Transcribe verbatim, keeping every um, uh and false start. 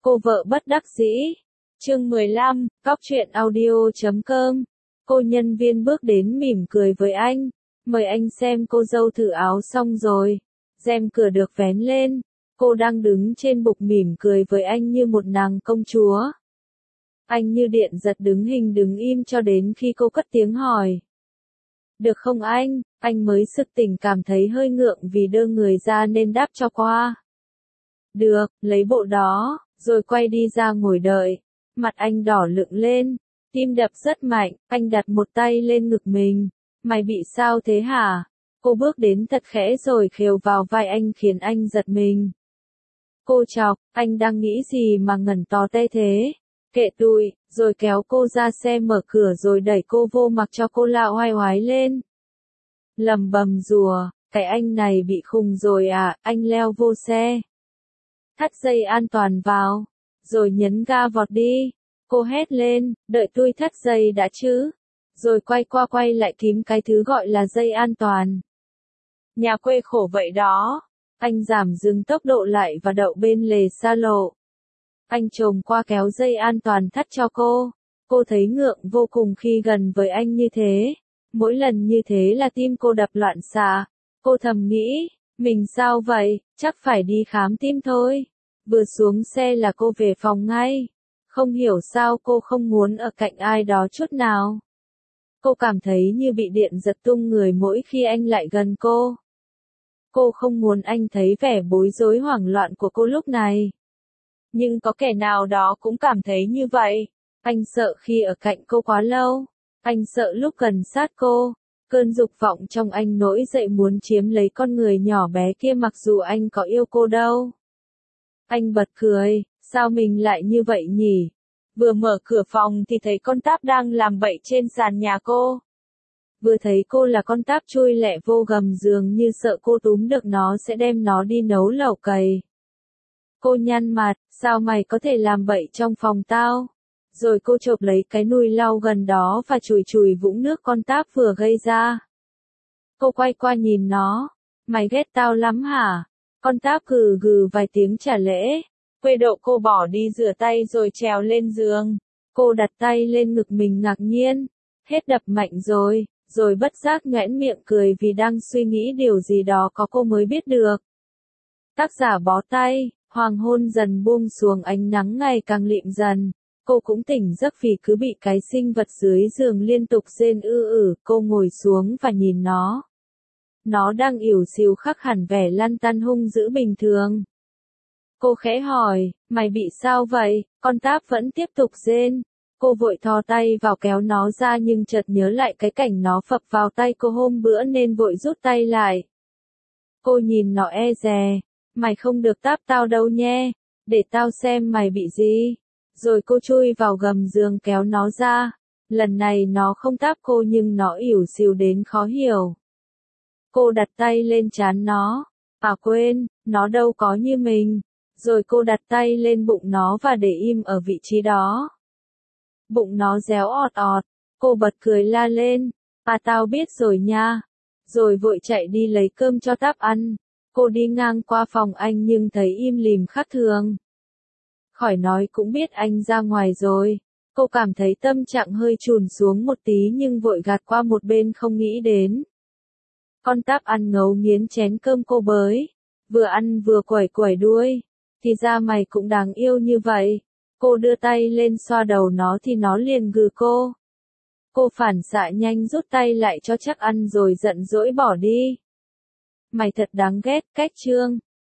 Cô vợ bất đắc dĩ. Chương mười lăm, Cóc truyện audio chấm com. Cô nhân viên bước đến mỉm cười với anh. Mời anh xem cô dâu thử áo xong rồi. Rèm cửa được vén lên. Cô đang đứng trên bục mỉm cười với anh như một nàng công chúa. Anh như điện giật đứng hình đứng im cho đến khi cô cất tiếng hỏi. Được không anh? Anh mới sực tỉnh cảm thấy hơi ngượng vì đơ người ra nên đáp cho qua. Được, lấy bộ đó, rồi quay đi ra ngồi đợi. Mặt anh đỏ lựng lên, tim đập rất mạnh, anh đặt một tay lên ngực mình. Mày bị sao thế hả? Cô bước đến thật khẽ rồi khều vào vai anh khiến anh giật mình. Cô chọc, anh đang nghĩ gì mà ngẩn to tay thế? Kệ tụi, rồi kéo cô ra xe mở cửa rồi đẩy cô vô mặc cho cô la oai oái lên. Lầm bầm rùa, cái anh này bị khùng rồi à, anh leo vô xe. Thắt dây an toàn vào, rồi nhấn ga vọt đi. Cô hét lên, đợi tôi thắt dây đã chứ. Rồi quay qua quay lại kiếm cái thứ gọi là dây an toàn. Nhà quê khổ vậy đó. Anh giảm dừng tốc độ lại và đậu bên lề xa lộ. Anh chồm qua kéo dây an toàn thắt cho cô. Cô thấy ngượng vô cùng khi gần với anh như thế. Mỗi lần như thế là tim cô đập loạn xạ. Cô thầm nghĩ, mình sao vậy, chắc phải đi khám tim thôi. Vừa xuống xe là cô về phòng ngay. Không hiểu sao cô không muốn ở cạnh ai đó chút nào. Cô cảm thấy như bị điện giật tung người mỗi khi anh lại gần cô. Cô không muốn anh thấy vẻ bối rối hoảng loạn của cô lúc này. Nhưng có kẻ nào đó cũng cảm thấy như vậy. Anh sợ khi ở cạnh cô quá lâu. Anh sợ lúc gần sát cô. Cơn dục vọng trong anh nổi dậy muốn chiếm lấy con người nhỏ bé kia mặc dù anh có yêu cô đâu. Anh bật cười, sao mình lại như vậy nhỉ? Vừa mở cửa phòng thì thấy con táp đang làm bậy trên sàn nhà cô. Vừa thấy cô là con táp chui lẹ vô gầm giường như sợ cô túm được nó sẽ đem nó đi nấu lẩu cầy. Cô nhăn mặt, sao mày có thể làm bậy trong phòng tao? Rồi cô chộp lấy cái nùi lau gần đó và chùi chùi vũng nước con táp vừa gây ra. Cô quay qua nhìn nó, mày ghét tao lắm hả? Con táp gừ gừ vài tiếng trả lễ. Quê độ cô bỏ đi rửa tay rồi trèo lên giường. Cô đặt tay lên ngực mình ngạc nhiên. Hết đập mạnh rồi, rồi bất giác nhoẻn miệng cười vì đang suy nghĩ điều gì đó có cô mới biết được. Tác giả bó tay, hoàng hôn dần buông xuống ánh nắng ngày càng lịm dần. Cô cũng tỉnh giấc vì cứ bị cái sinh vật dưới giường liên tục rên ư ử. Cô ngồi xuống và nhìn nó. Nó đang ỉu xìu khắc hẳn vẻ lăn tăn hung dữ bình thường. Cô khẽ hỏi, mày bị sao vậy? Con táp vẫn tiếp tục rên. Cô vội thò tay vào kéo nó ra nhưng chợt nhớ lại cái cảnh nó phập vào tay cô hôm bữa nên vội rút tay lại. Cô nhìn nó e dè, mày không được táp tao đâu nhé, để tao xem mày bị gì. Rồi cô chui vào gầm giường kéo nó ra. Lần này nó không táp cô nhưng nó ỉu xìu đến khó hiểu. Cô đặt tay lên trán nó. À quên, nó đâu có như mình. Rồi cô đặt tay lên bụng nó và để im ở vị trí đó. Bụng nó réo ọt ọt. Cô bật cười la lên. À tao biết rồi nha. Rồi vội chạy đi lấy cơm cho táp ăn. Cô đi ngang qua phòng anh nhưng thấy im lìm khác thường. Khỏi nói cũng biết anh ra ngoài rồi. Cô cảm thấy tâm trạng hơi chùn xuống một tí nhưng vội gạt qua một bên không nghĩ đến. Con táp ăn ngấu nghiến chén cơm cô bới. Vừa ăn vừa quẩy quẩy đuôi. Thì ra mày cũng đáng yêu như vậy. Cô đưa tay lên xoa đầu nó thì nó liền gừ cô. Cô phản xạ nhanh rút tay lại cho chắc ăn rồi giận dỗi bỏ đi. Mày thật đáng ghét, cách trương.